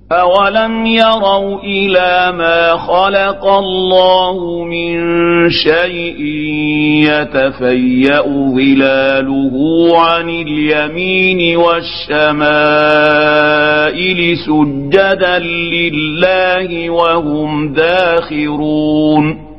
أولم يروا إلى ما خلق الله من شيء يتفيأ ظلاله عن اليمين والشمائل سجدا لله وهم داخرون